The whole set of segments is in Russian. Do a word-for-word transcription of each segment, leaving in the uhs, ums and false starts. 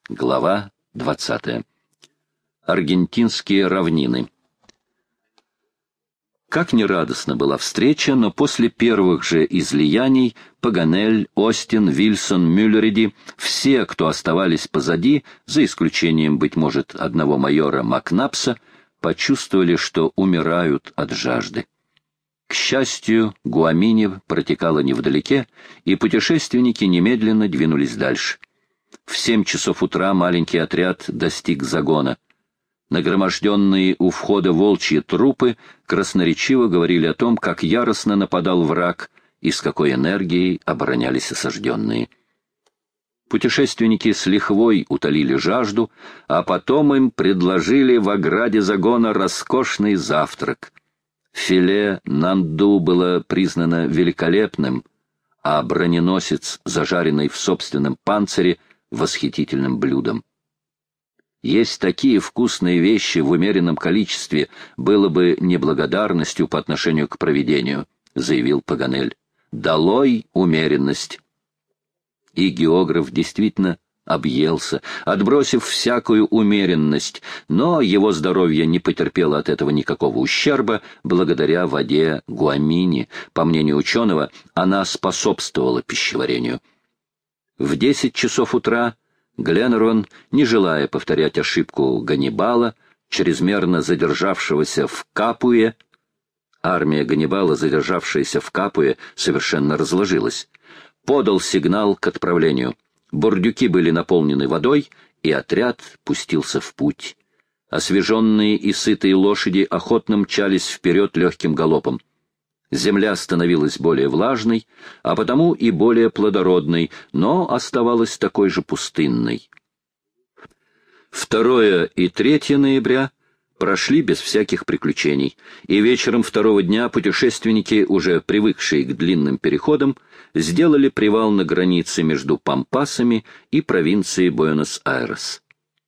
Глава двадцатая. Аргентинские равнины. Как ни радостна была встреча, но после первых же излияний Паганель, Остин, Вильсон, Мюллериди, все, кто оставались позади, за исключением, быть может, одного майора Макнапса, почувствовали, что умирают от жажды. К счастью, Гуамини протекала невдалеке, и путешественники немедленно двинулись дальше. В семь часов утра маленький отряд достиг загона. Нагроможденные у входа волчьи трупы красноречиво говорили о том, как яростно нападал враг и с какой энергией оборонялись осажденные. Путешественники с лихвой утолили жажду, а потом им предложили в ограде загона роскошный завтрак. Филе нанду было признано великолепным, а броненосец, зажаренный в собственном панцире, восхитительным блюдом. Есть такие вкусные вещи в умеренном количестве было бы неблагодарностью по отношению к провидению, заявил Паганель. Долой умеренность. И географ действительно объелся, отбросив всякую умеренность, но его здоровье не потерпело от этого никакого ущерба благодаря воде Гуамини. По мнению ученого, она способствовала пищеварению. В десять часов утра Гленнерон, не желая повторять ошибку Ганнибала, чрезмерно задержавшегося в Капуе, армия Ганнибала, задержавшаяся в Капуе, совершенно разложилась, подал сигнал к отправлению. Бурдюки были наполнены водой, и отряд пустился в путь. Освеженные и сытые лошади охотно мчались вперед легким галопом. Земля становилась более влажной, а потому и более плодородной, но оставалась такой же пустынной. Второе и третье ноября прошли без всяких приключений, и вечером второго дня путешественники, уже привыкшие к длинным переходам, сделали привал на границе между Пампасами и провинцией Буэнос-Айрес.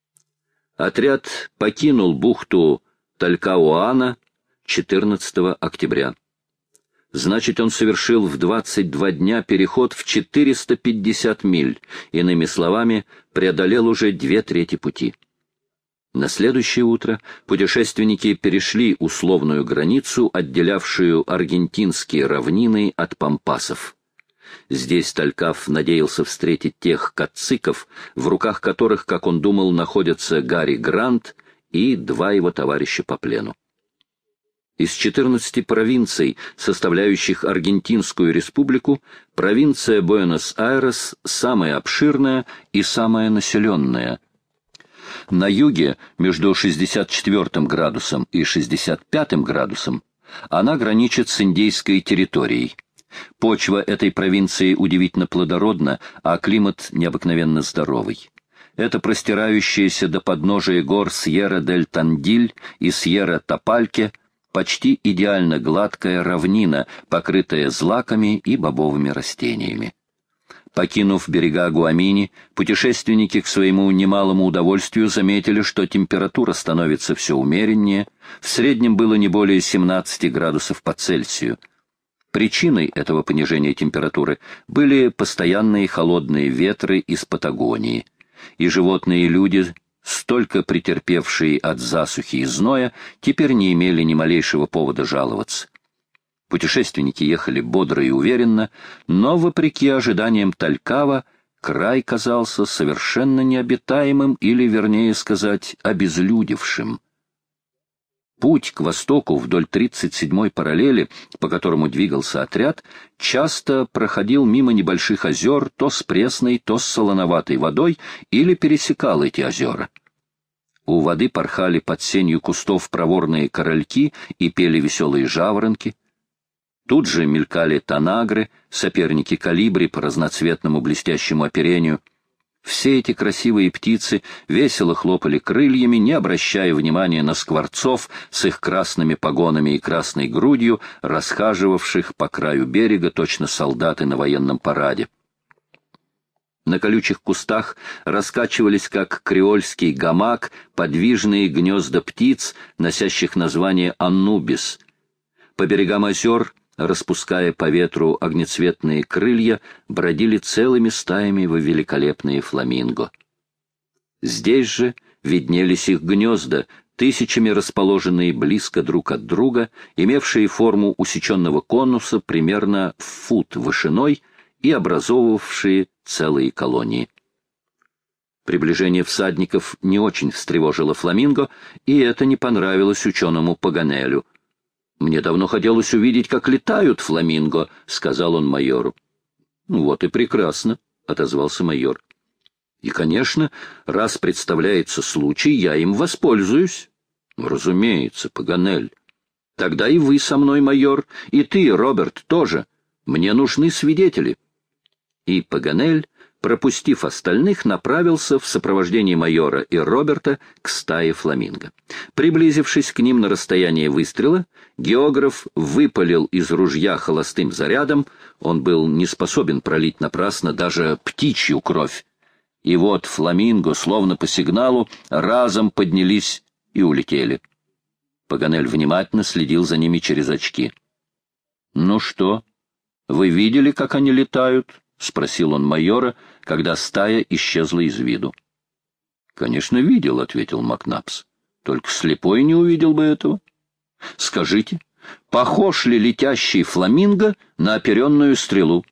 Отряд покинул бухту Талькауана четырнадцатого октября. Значит, он совершил в двадцать два дня переход в четыреста пятьдесят миль, иными словами, преодолел уже две трети пути. На следующее утро путешественники перешли условную границу, отделявшую аргентинские равнины от пампасов. Здесь Талькав надеялся встретить тех кациков, в руках которых, как он думал, находятся Гарри Грант и два его товарища по плену. Из четырнадцати провинций, составляющих Аргентинскую республику, провинция Буэнос-Айрес самая обширная и самая населенная. На юге, между шестьдесят четвёртым градусом и шестьдесят пятым градусом, она граничит с индейской территорией. Почва этой провинции удивительно плодородна, а климат необыкновенно здоровый. Это простирающаяся до подножия гор Сьерра-дель-Тандиль и Сьерра-Тапальке почти идеально гладкая равнина, покрытая злаками и бобовыми растениями. Покинув берега Гуамини, путешественники к своему немалому удовольствию заметили, что температура становится все умереннее, в среднем было не более семнадцати градусов по Цельсию. Причиной этого понижения температуры были постоянные холодные ветры из Патагонии, и животные и люди, столько претерпевшие от засухи и зноя, теперь не имели ни малейшего повода жаловаться. Путешественники ехали бодро и уверенно, но, вопреки ожиданиям Талькава, край казался совершенно необитаемым или, вернее сказать, обезлюдевшим. Путь к востоку вдоль тридцать седьмой параллели, по которому двигался отряд, часто проходил мимо небольших озер, то с пресной, то с солоноватой водой, или пересекал эти озера. У воды порхали под сенью кустов проворные корольки и пели веселые жаворонки. Тут же мелькали танагры, соперники колибри по разноцветному блестящему оперению. Все эти красивые птицы весело хлопали крыльями, не обращая внимания на скворцов с их красными погонами и красной грудью, расхаживавших по краю берега точно солдаты на военном параде. На колючих кустах раскачивались, как креольский гамак, подвижные гнезда птиц, носящих название аннубис. По берегам озер, распуская по ветру огнецветные крылья, бродили целыми стаями во великолепные фламинго. Здесь же виднелись их гнезда, тысячами расположенные близко друг от друга, имевшие форму усеченного конуса примерно в фут вышиной и образовывавшие целые колонии. Приближение всадников не очень встревожило Фламинго, и это не понравилось ученому Паганелю. «Мне давно хотелось увидеть, как летают фламинго», — сказал он майору. «Вот и прекрасно», — отозвался майор. «И, конечно, раз представляется случай, я им воспользуюсь». «Разумеется, Паганель. Тогда и вы со мной, майор, и ты, Роберт, тоже. Мне нужны свидетели». И Паганель, пропустив остальных, направился в сопровождении майора и Роберта к стае фламинго. Приблизившись к ним на расстояние выстрела, географ выпалил из ружья холостым зарядом, он был не способен пролить напрасно даже птичью кровь. И вот фламинго, словно по сигналу, разом поднялись и улетели. Паганель внимательно следил за ними через очки. «Ну что, вы видели, как они летают?» — спросил он майора, когда стая исчезла из виду. «Конечно, видел», — ответил Макнапс. «Только слепой не увидел бы этого. Скажите, похож ли летящий фламинго на оперенную стрелу?»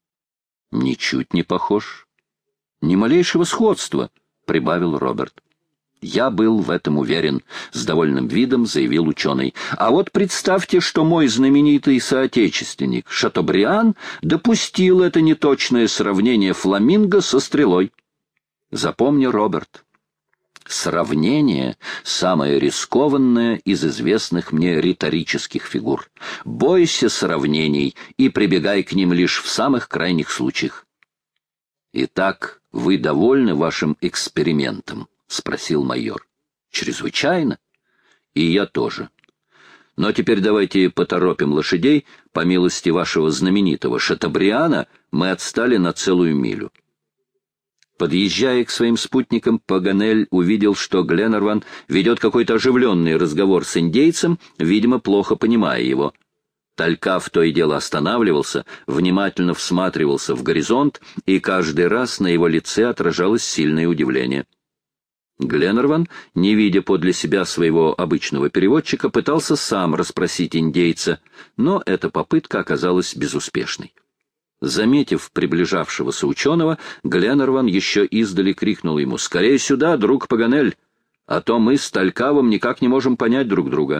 «Ничуть не похож. Ни малейшего сходства», — прибавил Роберт. «Я был в этом уверен», — с довольным видом заявил ученый. «А вот представьте, что мой знаменитый соотечественник Шатобриан допустил это неточное сравнение фламинго со стрелой. Запомни, Роберт, сравнение — самое рискованное из известных мне риторических фигур. Бойся сравнений и прибегай к ним лишь в самых крайних случаях. Итак, вы довольны вашим экспериментом?» — спросил майор. «Чрезвычайно. И я тоже. Но теперь давайте поторопим лошадей. По милости вашего знаменитого Шатобриана мы отстали на целую милю». Подъезжая к своим спутникам, Паганель увидел, что Гленарван ведет какой-то оживленный разговор с индейцем, видимо, плохо понимая его. Талькав то и дело останавливался, внимательно всматривался в горизонт, и каждый раз на его лице отражалось сильное удивление. Гленарван, не видя подле себя своего обычного переводчика, пытался сам расспросить индейца, но эта попытка оказалась безуспешной. Заметив приближавшегося ученого, Гленарван еще издали крикнул ему: «Скорее сюда, друг Паганель, а то мы с Талькавом никак не можем понять друг друга».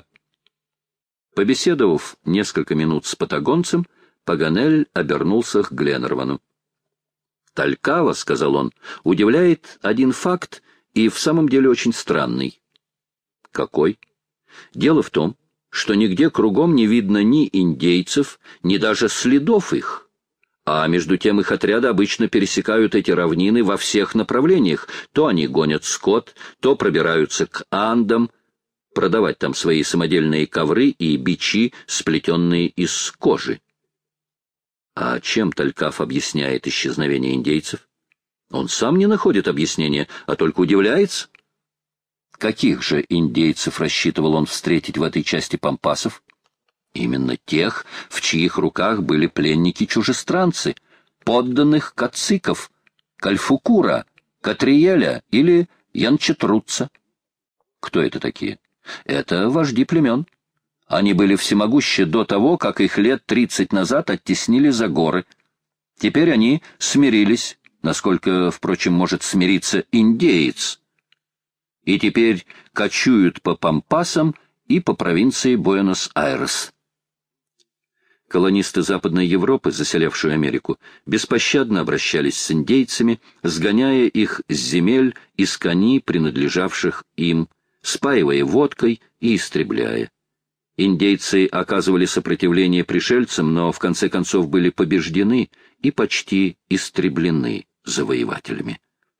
Побеседовав несколько минут с патагонцем, Паганель обернулся к Гленарвану. «Талькава, — сказал он, — удивляет один факт, и в самом деле очень странный». «Какой?» «Дело в том, что нигде кругом не видно ни индейцев, ни даже следов их. А между тем их отряды обычно пересекают эти равнины во всех направлениях. То они гонят скот, то пробираются к Андам, продавать там свои самодельные ковры и бичи, сплетенные из кожи». А чем Талькав объясняет исчезновение индейцев? Он сам не находит объяснения, а только удивляется. Каких же индейцев рассчитывал он встретить в этой части пампасов? Именно тех, в чьих руках были пленники-чужестранцы, подданных кациков, Кальфукура, Катриеля или Янчетруца. Кто это такие? Это вожди племен. Они были всемогущи до того, как их лет тридцать назад оттеснили за горы. Теперь они смирились, насколько, впрочем, может смириться индеец, и теперь кочуют по пампасам и по провинции Буэнос-Айрес. Колонисты Западной Европы, заселявшие Америку, беспощадно обращались с индейцами, сгоняя их с земель из кони, принадлежавших им, спаивая водкой и истребляя. Индейцы оказывали сопротивление пришельцам, но в конце концов были побеждены и почти истреблены завоевателями.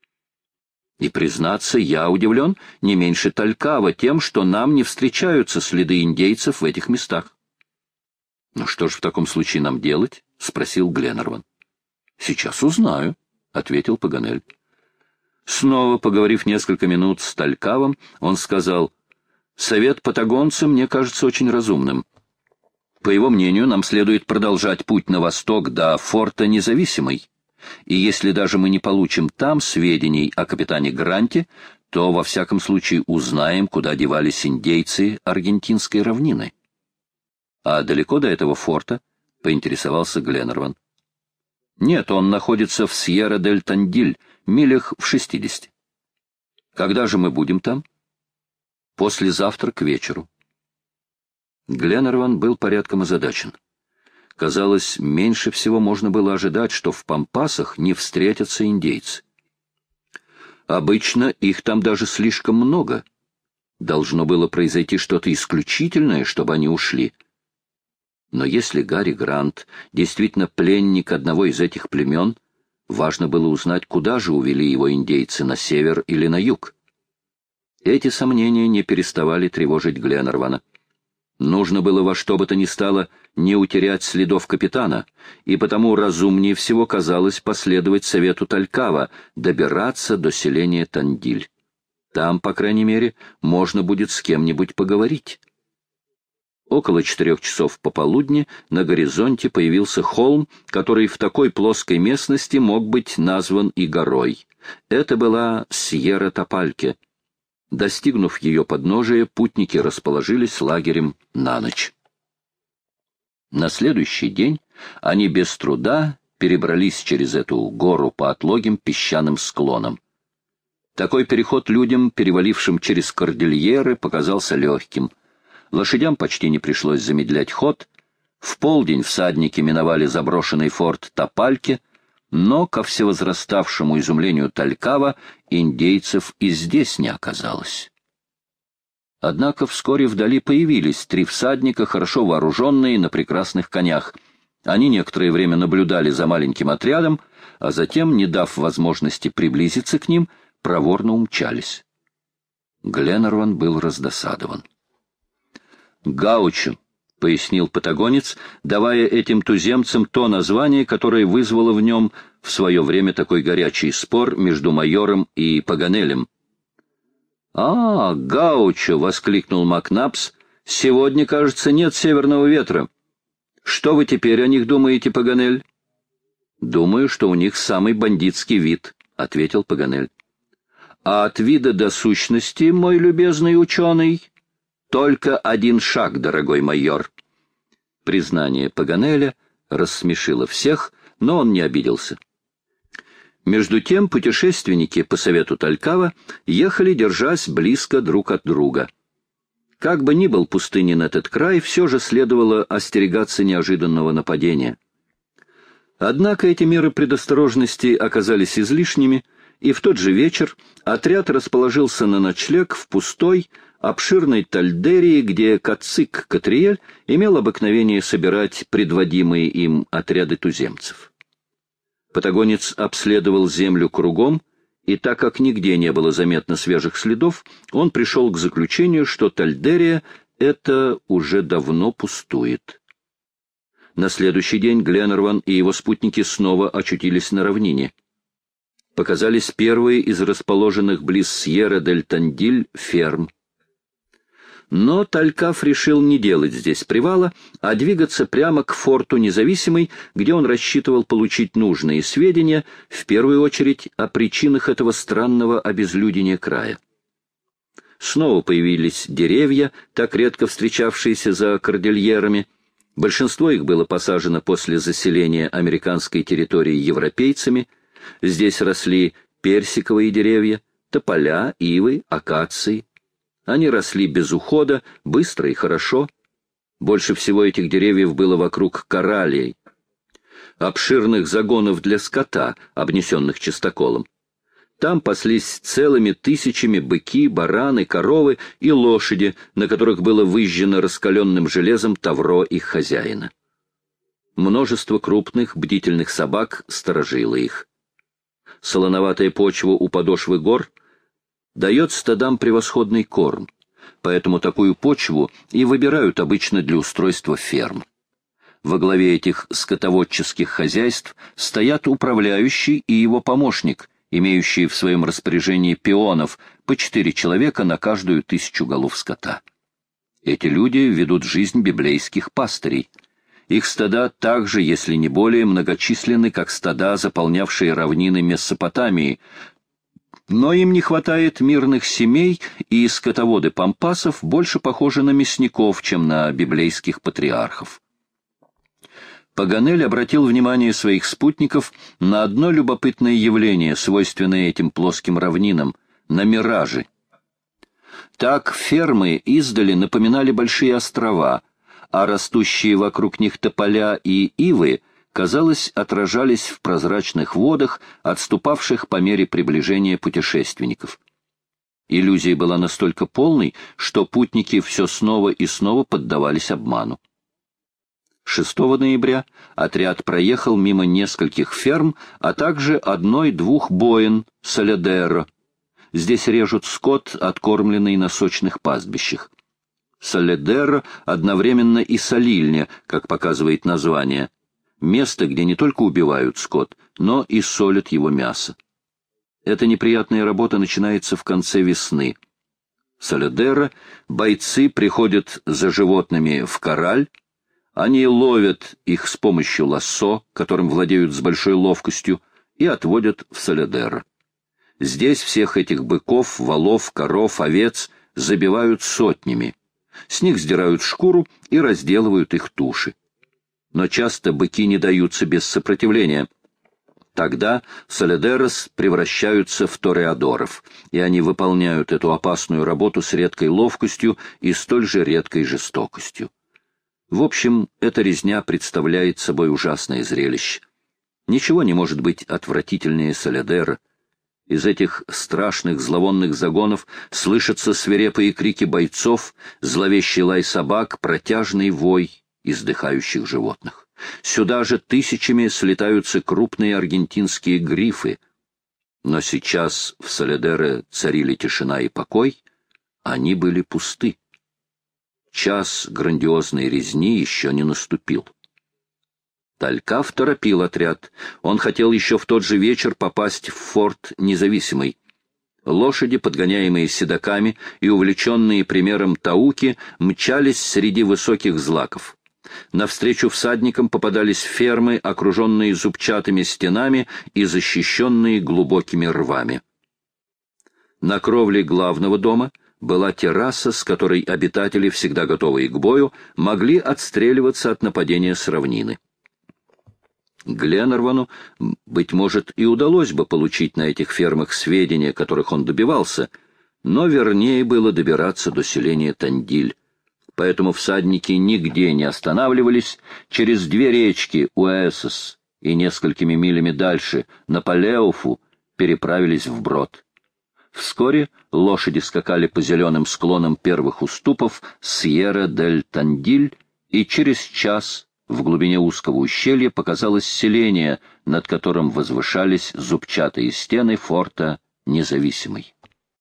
И, признаться, я удивлен не меньше Талькава тем, что нам не встречаются следы индейцев в этих местах. «Ну что ж в таком случае нам делать?» — спросил Гленарван. «Сейчас узнаю», — ответил Паганель. Снова поговорив несколько минут с Талькавом, он сказал: «Совет патагонца мне кажется очень разумным. По его мнению, нам следует продолжать путь на восток до форта Независимый. и если даже мы не получим там сведений о капитане Гранте, то во всяком случае узнаем, куда девались индейцы аргентинской равнины. А далеко до этого форта? — поинтересовался Гленнерван. Нет, он находится в Сьерра-дель-Тандиль, милях в шестидесяти. Когда же мы будем там? Послезавтра к вечеру. Гленнерван был порядком озадачен. Казалось, меньше всего можно было ожидать, что в Пампасах не встретятся индейцы. Обычно их там даже слишком много. Должно было произойти что-то исключительное, чтобы они ушли. Но если Гарри Грант действительно пленник одного из этих племен, важно было узнать, куда же увели его индейцы, на север или на юг. Эти сомнения не переставали тревожить Гленнервана. Нужно было во что бы то ни стало не утерять следов капитана, и потому разумнее всего казалось последовать совету Талькава, добираться до селения Тандиль. Там, по крайней мере, можно будет с кем-нибудь поговорить. Около четырех часов пополудни на горизонте появился холм, который в такой плоской местности мог быть назван и горой. Это была Сьерра-Тапальке. Достигнув ее подножия, путники расположились лагерем на ночь. На следующий день они без труда перебрались через эту гору по отлогим песчаным склонам. Такой переход людям, перевалившим через кордильеры, показался легким. Лошадям почти не пришлось замедлять ход. В полдень всадники миновали заброшенный форт Тапальке, но, ко всевозраставшему изумлению Талькава, индейцев и здесь не оказалось. Однако вскоре вдали появились три всадника, хорошо вооруженные, на прекрасных конях. Они некоторое время наблюдали за маленьким отрядом, а затем, не дав возможности приблизиться к ним, проворно умчались. Гленнерван был раздосадован. «Гаучо», — пояснил патагонец, давая этим туземцам то название, которое вызвало в нем в свое время такой горячий спор между майором и Паганелем. «А, Гаучо!» — воскликнул Макнапс. «Сегодня, кажется, нет северного ветра. Что вы теперь о них думаете, Паганель?» «Думаю, что у них самый бандитский вид», — ответил Паганель. «А от вида до сущности, мой любезный ученый, только один шаг, дорогой майор». Признание Паганеля рассмешило всех, но он не обиделся. Между тем путешественники, по совету Талькава, ехали, держась близко друг от друга. Как бы ни был пустынен этот край, все же следовало остерегаться неожиданного нападения. Однако эти меры предосторожности оказались излишними, и в тот же вечер отряд расположился на ночлег в пустой, обширной тальдерии, где кацик Катриэль имел обыкновение собирать предводимые им отряды туземцев. Патагонец обследовал землю кругом, и так как нигде не было заметно свежих следов, он пришел к заключению, что тальдерия эта уже давно пустует. На следующий день Гленнерван и его спутники снова очутились на равнине. Показались первые из расположенных близ Сьерра-дель-Тандиль ферм. Но Талькав решил не делать здесь привала, а двигаться прямо к форту Независимый, где он рассчитывал получить нужные сведения, в первую очередь о причинах этого странного обезлюдения края. Снова появились деревья, так редко встречавшиеся за кордильерами. Большинство их было посажено после заселения американской территории европейцами. Здесь росли персиковые деревья, тополя, ивы, акации. Они росли без ухода, быстро и хорошо. Больше всего этих деревьев было вокруг кораллей, обширных загонов для скота, обнесенных чистоколом. Там паслись целыми тысячами быки, бараны, коровы и лошади, на которых было выжжено раскаленным железом тавро их хозяина. Множество крупных бдительных собак сторожило их. Солоноватая почва у подошвы гор дает стадам превосходный корм, поэтому такую почву и выбирают обычно для устройства ферм. Во главе этих скотоводческих хозяйств стоят управляющий и его помощник, имеющие в своем распоряжении пионов, по четыре человека на каждую тысячу голов скота. Эти люди ведут жизнь библейских пастырей. Их стада также, если не более, многочисленны, как стада, заполнявшие равнины Месопотамии, но им не хватает мирных семей, и скотоводы пампасов больше похожи на мясников, чем на библейских патриархов. Паганель обратил внимание своих спутников на одно любопытное явление, свойственное этим плоским равнинам — на миражи. Так фермы издали напоминали большие острова, а растущие вокруг них тополя и ивы, казалось, отражались в прозрачных водах, отступавших по мере приближения путешественников. Иллюзия была настолько полной, что путники все снова и снова поддавались обману. шестого ноября отряд проехал мимо нескольких ферм, а также одной-двух боин Соледеро. Здесь режут скот, откормленный на сочных пастбищах. Соледеро одновременно и солильня, как показывает название. Место, где не только убивают скот, но и солят его мясо. Эта неприятная работа начинается в конце весны. Соледеро бойцы приходят за животными в корраль. Они ловят их с помощью лассо, которым владеют с большой ловкостью, и отводят в Соледеро. Здесь всех этих быков, волов, коров, овец забивают сотнями. С них сдирают шкуру и разделывают их туши. Но часто быки не даются без сопротивления. Тогда соледерос превращаются в тореадоров, и они выполняют эту опасную работу с редкой ловкостью и столь же редкой жестокостью. В общем, эта резня представляет собой ужасное зрелище. Ничего не может быть отвратительнее Соледеро. Из этих страшных зловонных загонов слышатся свирепые крики бойцов, зловещий лай собак, протяжный вой издыхающих животных. Сюда же тысячами слетаются крупные аргентинские грифы. Но сейчас в Соледеро царили тишина и покой, они были пусты. Час грандиозной резни еще не наступил. Талькав торопил отряд. Он хотел еще в тот же вечер попасть в форт Независимый. Лошади, подгоняемые седоками и увлеченные примером Тауки, мчались среди высоких злаков. Навстречу всадникам попадались фермы, окруженные зубчатыми стенами и защищенные глубокими рвами. На кровле главного дома была терраса, с которой обитатели, всегда готовые к бою, могли отстреливаться от нападения с равнины. Гленарвану, быть может, и удалось бы получить на этих фермах сведения, которых он добивался, но вернее было добираться до селения Тандиль. Поэтому всадники нигде не останавливались, через две речки Уэсос и несколькими милями дальше, на Палеуфу, переправились вброд. Вскоре лошади скакали по зеленым склонам первых уступов Сьерра-дель-Тандиль, и через час в глубине узкого ущелья показалось селение, над которым возвышались зубчатые стены форта Независимый.